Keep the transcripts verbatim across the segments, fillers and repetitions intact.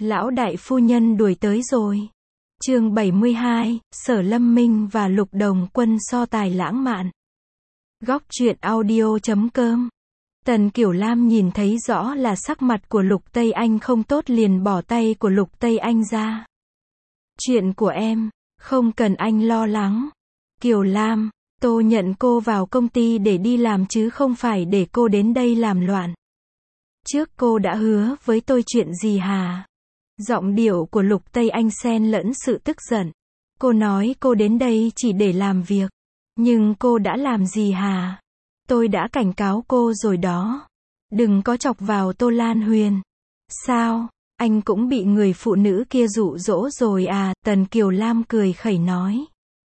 Lão đại phu nhân đuổi tới rồi. Chương bảy mươi hai, Sở Lâm Minh và Lục Đồng Quân so tài lãng mạn. Góc truyện audio chấm com. Tần Kiểu Lam nhìn thấy rõ là sắc mặt của Lục Tây Anh không tốt liền bỏ tay của Lục Tây Anh ra. Chuyện của em, không cần anh lo lắng. Kiều Lam, tôi nhận cô vào công ty để đi làm chứ không phải để cô đến đây làm loạn. Trước cô đã hứa với tôi chuyện gì hả? Giọng điệu của Lục Tây Anh xen lẫn sự tức giận. Cô nói cô đến đây chỉ để làm việc. Nhưng cô đã làm gì hả? Tôi đã cảnh cáo cô rồi đó. Đừng có chọc vào Tô Lan Huyền. Sao? Anh cũng bị người phụ nữ kia dụ dỗ rồi à? Tần Kiều Lam cười khẩy nói.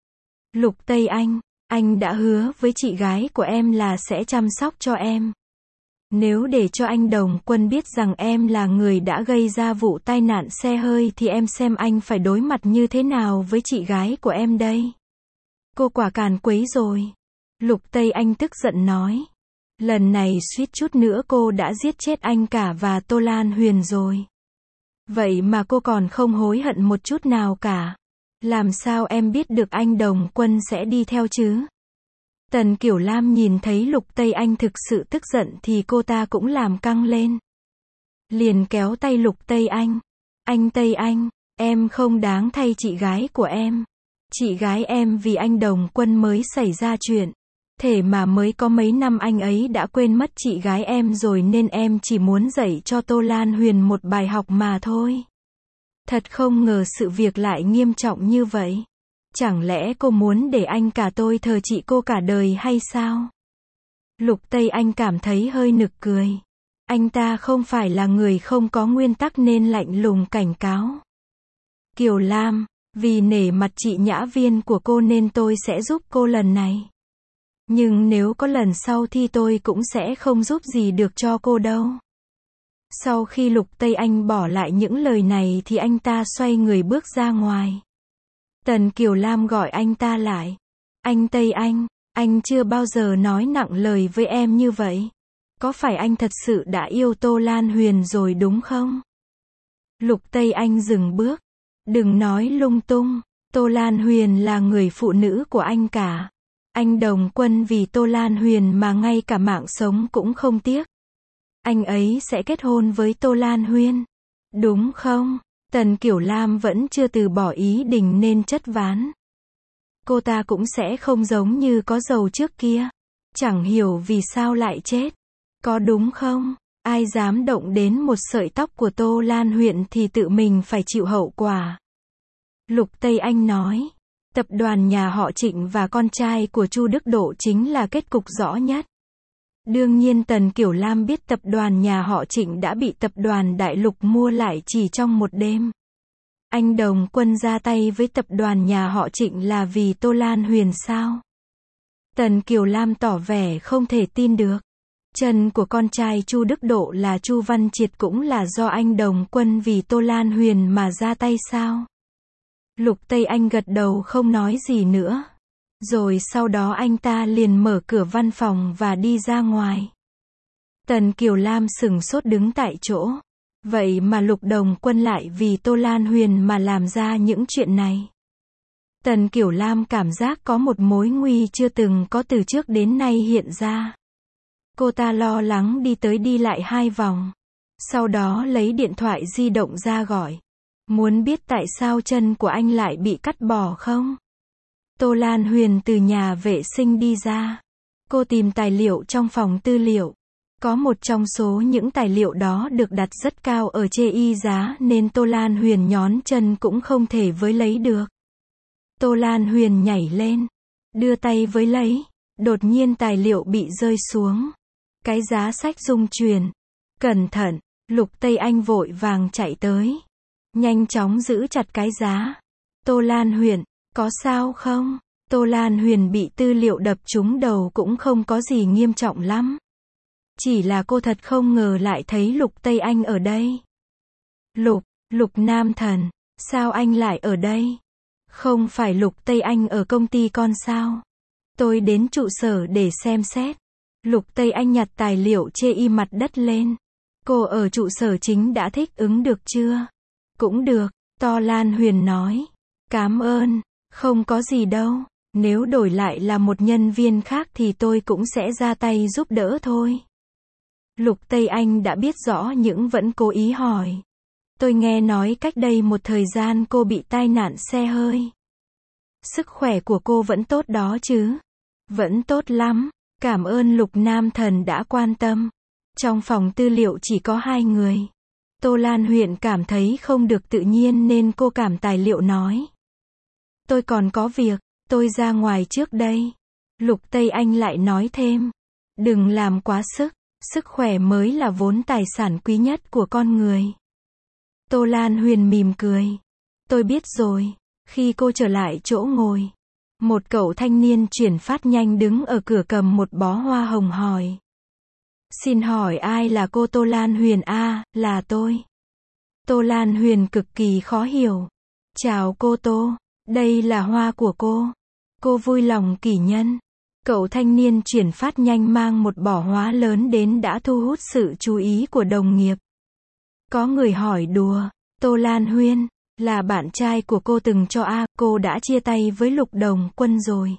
Lục Tây Anh, anh đã hứa với chị gái của em là sẽ chăm sóc cho em. Nếu để cho anh Đồng Quân biết rằng em là người đã gây ra vụ tai nạn xe hơi thì em xem anh phải đối mặt như thế nào với chị gái của em đây. Cô quả càn quấy rồi. Lục Tây Anh tức giận nói. Lần này suýt chút nữa cô đã giết chết anh cả và Tô Lan Huyền rồi. Vậy mà cô còn không hối hận một chút nào cả. Làm sao em biết được anh Đồng Quân sẽ đi theo chứ? Tần Kiểu Lam nhìn thấy Lục Tây Anh thực sự tức giận thì cô ta cũng làm căng lên. Liền kéo tay Lục Tây Anh. Anh Tây Anh, em không đáng thay chị gái của em. Chị gái em vì anh Đồng Quân mới xảy ra chuyện. Thế mà mới có mấy năm anh ấy đã quên mất chị gái em rồi nên em chỉ muốn dạy cho Tô Lan Huyền một bài học mà thôi. Thật không ngờ sự việc lại nghiêm trọng như vậy. Chẳng lẽ cô muốn để anh cả tôi thờ chị cô cả đời hay sao? Lục Tây Anh cảm thấy hơi nực cười. Anh ta không phải là người không có nguyên tắc nên lạnh lùng cảnh cáo. Kiều Lam, vì nể mặt chị nhã viên của cô nên tôi sẽ giúp cô lần này. Nhưng nếu có lần sau thì tôi cũng sẽ không giúp gì được cho cô đâu. Sau khi Lục Tây Anh bỏ lại những lời này thì anh ta xoay người bước ra ngoài. Tần Kiều Lam gọi anh ta lại. Anh Tây Anh, anh chưa bao giờ nói nặng lời với em như vậy. Có phải anh thật sự đã yêu Tô Lan Huyền rồi đúng không? Lục Tây Anh dừng bước. Đừng nói lung tung. Tô Lan Huyền là người phụ nữ của anh cả. Anh Đồng Quân vì Tô Lan Huyền mà ngay cả mạng sống cũng không tiếc. Anh ấy sẽ kết hôn với Tô Lan Huyền. Đúng không? Tần Kiểu Lam vẫn chưa từ bỏ ý định nên chất ván. Cô ta cũng sẽ không giống như có giàu trước kia. Chẳng hiểu vì sao lại chết. Có đúng không? Ai dám động đến một sợi tóc của Tô Lan Huyền thì tự mình phải chịu hậu quả. Lục Tây Anh nói. Tập đoàn nhà họ Trịnh và con trai của Chu Đức Độ chính là kết cục rõ nhất. Đương nhiên Tần Kiểu Lam biết tập đoàn nhà họ Trịnh đã bị tập đoàn Đại Lục mua lại chỉ trong một đêm. Anh Đồng Quân ra tay với tập đoàn nhà họ Trịnh là vì Tô Lan Huyền sao? Tần Kiều Lam tỏ vẻ không thể tin được. Chân của con trai Chu Đức Độ là Chu Văn Triệt cũng là do anh Đồng Quân vì Tô Lan Huyền mà ra tay sao? Lục Tây Anh gật đầu không nói gì nữa. Rồi sau đó anh ta liền mở cửa văn phòng và đi ra ngoài. Tần Kiều Lam sửng sốt đứng tại chỗ. Vậy mà Lục Đồng Quân lại vì Tô Lan Huyền mà làm ra những chuyện này. Tần Kiều Lam cảm giác có một mối nguy chưa từng có từ trước đến nay hiện ra. Cô ta lo lắng đi tới đi lại hai vòng. Sau đó lấy điện thoại di động ra gọi. Muốn biết tại sao chân của anh lại bị cắt bỏ không? Tô Lan Huyền từ nhà vệ sinh đi ra. Cô tìm tài liệu trong phòng tư liệu. Có một trong số những tài liệu đó được đặt rất cao ở chê y giá nên Tô Lan Huyền nhón chân cũng không thể với lấy được. Tô Lan Huyền nhảy lên. Đưa tay với lấy. Đột nhiên tài liệu bị rơi xuống. Cái giá sách rung chuyển. Cẩn thận. Lục Tây Anh vội vàng chạy tới. Nhanh chóng giữ chặt cái giá. Tô Lan Huyền, có sao không? Tô Lan Huyền bị tư liệu đập trúng đầu cũng không có gì nghiêm trọng lắm. Chỉ là cô thật không ngờ lại thấy Lục Tây Anh ở đây. Lục, Lục Nam Thần, sao anh lại ở đây? Không phải Lục Tây Anh ở công ty con sao? Tôi đến trụ sở để xem xét. Lục Tây Anh nhặt tài liệu chê y mặt đất lên. Cô ở trụ sở chính đã thích ứng được chưa? Cũng được, To Lan Huyền nói. Cảm ơn, không có gì đâu. Nếu đổi lại là một nhân viên khác thì tôi cũng sẽ ra tay giúp đỡ thôi. Lục Tây Anh đã biết rõ nhưng vẫn cố ý hỏi. Tôi nghe nói cách đây một thời gian cô bị tai nạn xe hơi. Sức khỏe của cô vẫn tốt đó chứ? Vẫn tốt lắm, cảm ơn Lục Nam Thần đã quan tâm. Trong phòng tư liệu chỉ có hai người. Tô Lan Huyền cảm thấy không được tự nhiên nên cô cảm tài liệu nói. Tôi còn có việc, tôi ra ngoài trước đây. Lục Tây Anh lại nói thêm. Đừng làm quá sức, sức khỏe mới là vốn tài sản quý nhất của con người. Tô Lan Huyền mỉm cười. Tôi biết rồi. Khi cô trở lại chỗ ngồi, một cậu thanh niên chuyển phát nhanh đứng ở cửa cầm một bó hoa hồng hỏi. Xin hỏi ai là cô Tô Lan Huyền? A, à, là tôi. Tô Lan Huyền cực kỳ khó hiểu. Chào cô Tô, đây là hoa của cô. Cô vui lòng kỷ nhân. Cậu thanh niên chuyển phát nhanh mang một bó hoa lớn đến đã thu hút sự chú ý của đồng nghiệp. Có người hỏi đùa, Tô Lan Huyền, là bạn trai của cô từng cho A, cô đã chia tay với Lục Đồng Quân rồi.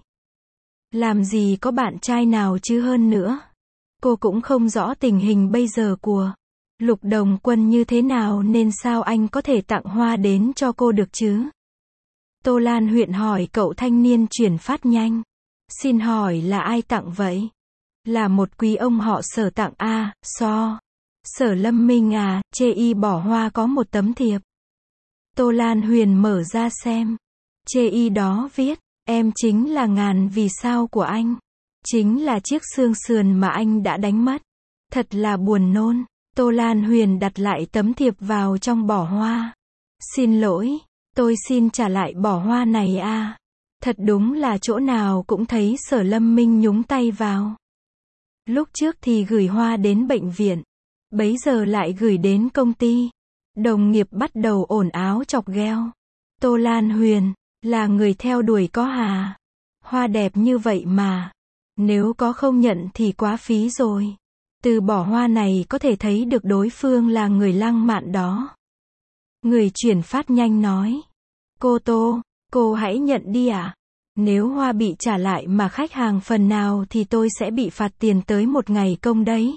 Làm gì có bạn trai nào chứ, hơn nữa. Cô cũng không rõ tình hình bây giờ của Lục Đồng Quân như thế nào nên sao anh có thể tặng hoa đến cho cô được chứ? Tô Lan Huyền hỏi cậu thanh niên chuyển phát nhanh. Xin hỏi là ai tặng vậy? Là một quý ông họ Sở tặng. A, à, so. Sở Lâm Minh à, chê y bỏ hoa có một tấm thiệp. Tô Lan Huyền mở ra xem. Chê y đó viết, em chính là ngàn vì sao của anh. Chính là chiếc xương sườn mà anh đã đánh mất. Thật là buồn nôn. Tô Lan Huyền đặt lại tấm thiệp vào trong bó hoa. Xin lỗi, tôi xin trả lại bó hoa này a. À. Thật đúng là chỗ nào cũng thấy Sở Lâm Minh nhúng tay vào. Lúc trước thì gửi hoa đến bệnh viện, bấy giờ lại gửi đến công ty. Đồng nghiệp bắt đầu ồn áo chọc ghẹo. Tô Lan Huyền, là người theo đuổi có hà? Hoa đẹp như vậy mà. Nếu có không nhận thì quá phí rồi. Từ bỏ hoa này có thể thấy được đối phương là người lăng mạn đó. Người chuyển phát nhanh nói. Cô Tô, cô hãy nhận đi ạ. À? Nếu hoa bị trả lại mà khách hàng phần nào thì tôi sẽ bị phạt tiền tới một ngày công đấy.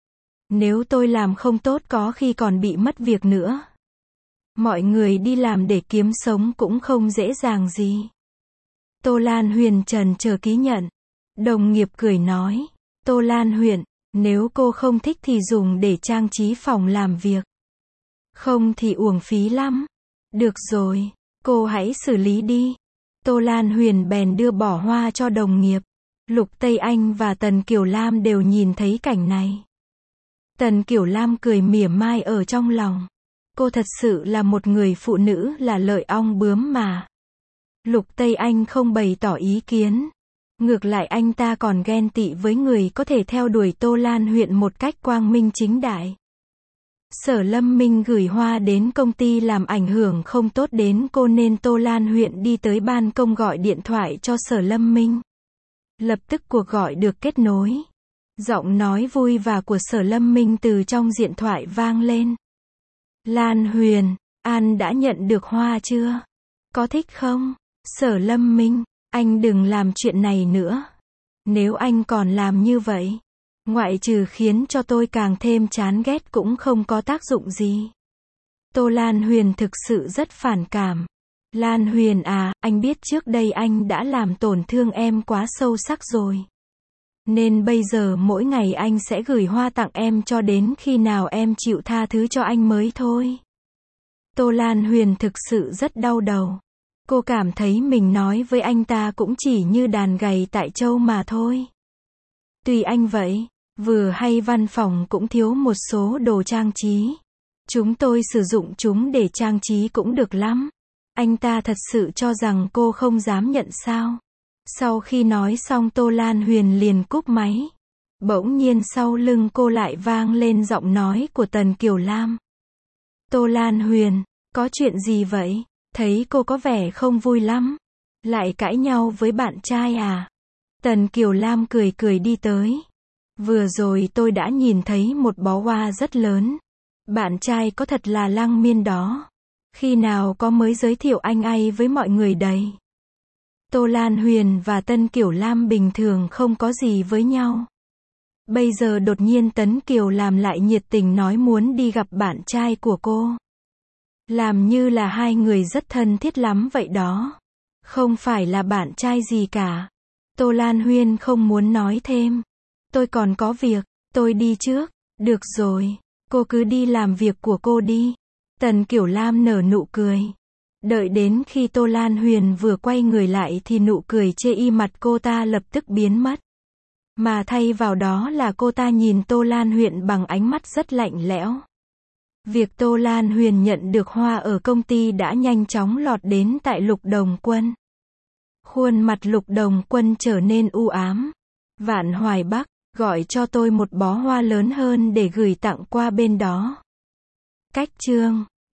Nếu tôi làm không tốt có khi còn bị mất việc nữa. Mọi người đi làm để kiếm sống cũng không dễ dàng gì. Tô Lan Huyền trần chờ ký nhận. Đồng nghiệp cười nói. Tô Lan Huyền, nếu cô không thích thì dùng để trang trí phòng làm việc. Không thì uổng phí lắm. Được rồi, cô hãy xử lý đi. Tô Lan Huyền bèn đưa bó hoa cho đồng nghiệp. Lục Tây Anh và Tần Kiều Lam đều nhìn thấy cảnh này. Tần Kiều Lam cười mỉa mai ở trong lòng. Cô thật sự là một người phụ nữ là lợi ong bướm mà. Lục Tây Anh không bày tỏ ý kiến. Ngược lại anh ta còn ghen tị với người có thể theo đuổi Tô Lan Huyền một cách quang minh chính đại. Sở Lâm Minh gửi hoa đến công ty làm ảnh hưởng không tốt đến cô nên Tô Lan Huyền đi tới ban công gọi điện thoại cho Sở Lâm Minh. Lập tức cuộc gọi được kết nối. Giọng nói vui và của Sở Lâm Minh từ trong điện thoại vang lên. Lan Huyền, An đã nhận được hoa chưa? Có thích không? Sở Lâm Minh, anh đừng làm chuyện này nữa. Nếu anh còn làm như vậy, ngoại trừ khiến cho tôi càng thêm chán ghét cũng không có tác dụng gì. Tô Lan Huyền thực sự rất phản cảm. Lan Huyền à, anh biết trước đây anh đã làm tổn thương em quá sâu sắc rồi. Nên bây giờ mỗi ngày anh sẽ gửi hoa tặng em cho đến khi nào em chịu tha thứ cho anh mới thôi. Tô Lan Huyền thực sự rất đau đầu. Cô cảm thấy mình nói với anh ta cũng chỉ như đàn gầy tại châu mà thôi. Tùy anh vậy, vừa hay văn phòng cũng thiếu một số đồ trang trí. Chúng tôi sử dụng chúng để trang trí cũng được lắm. Anh ta thật sự cho rằng cô không dám nhận sao? Sau khi nói xong Tô Lan Huyền liền cúp máy. Bỗng nhiên sau lưng cô lại vang lên giọng nói của Tần Kiều Lam. Tô Lan Huyền, có chuyện gì vậy? Thấy cô có vẻ không vui lắm. Lại cãi nhau với bạn trai à? Tần Kiều Lam cười cười đi tới. Vừa rồi tôi đã nhìn thấy một bó hoa rất lớn. Bạn trai có thật là Lăng Miên đó. Khi nào có mới giới thiệu anh ấy với mọi người đấy. Tô Lan Huyền và Tân Kiểu Lam bình thường không có gì với nhau. Bây giờ đột nhiên Tấn Kiều Lam lại nhiệt tình nói muốn đi gặp bạn trai của cô. Làm như là hai người rất thân thiết lắm vậy đó. Không phải là bạn trai gì cả. Tô Lan Huyền không muốn nói thêm. Tôi còn có việc, tôi đi trước. Được rồi, cô cứ đi làm việc của cô đi. Tần Kiểu Lam nở nụ cười. Đợi đến khi Tô Lan Huyền vừa quay người lại thì nụ cười chê y mặt cô ta lập tức biến mất. Mà thay vào đó là cô ta nhìn Tô Lan Huyền bằng ánh mắt rất lạnh lẽo. Việc Tô Lan Huyền nhận được hoa ở công ty đã nhanh chóng lọt đến tại Lục Đồng Quân. Khuôn mặt Lục Đồng Quân trở nên u ám. Vạn Hoài Bắc, gọi cho tôi một bó hoa lớn hơn để gửi tặng qua bên đó. Cách chương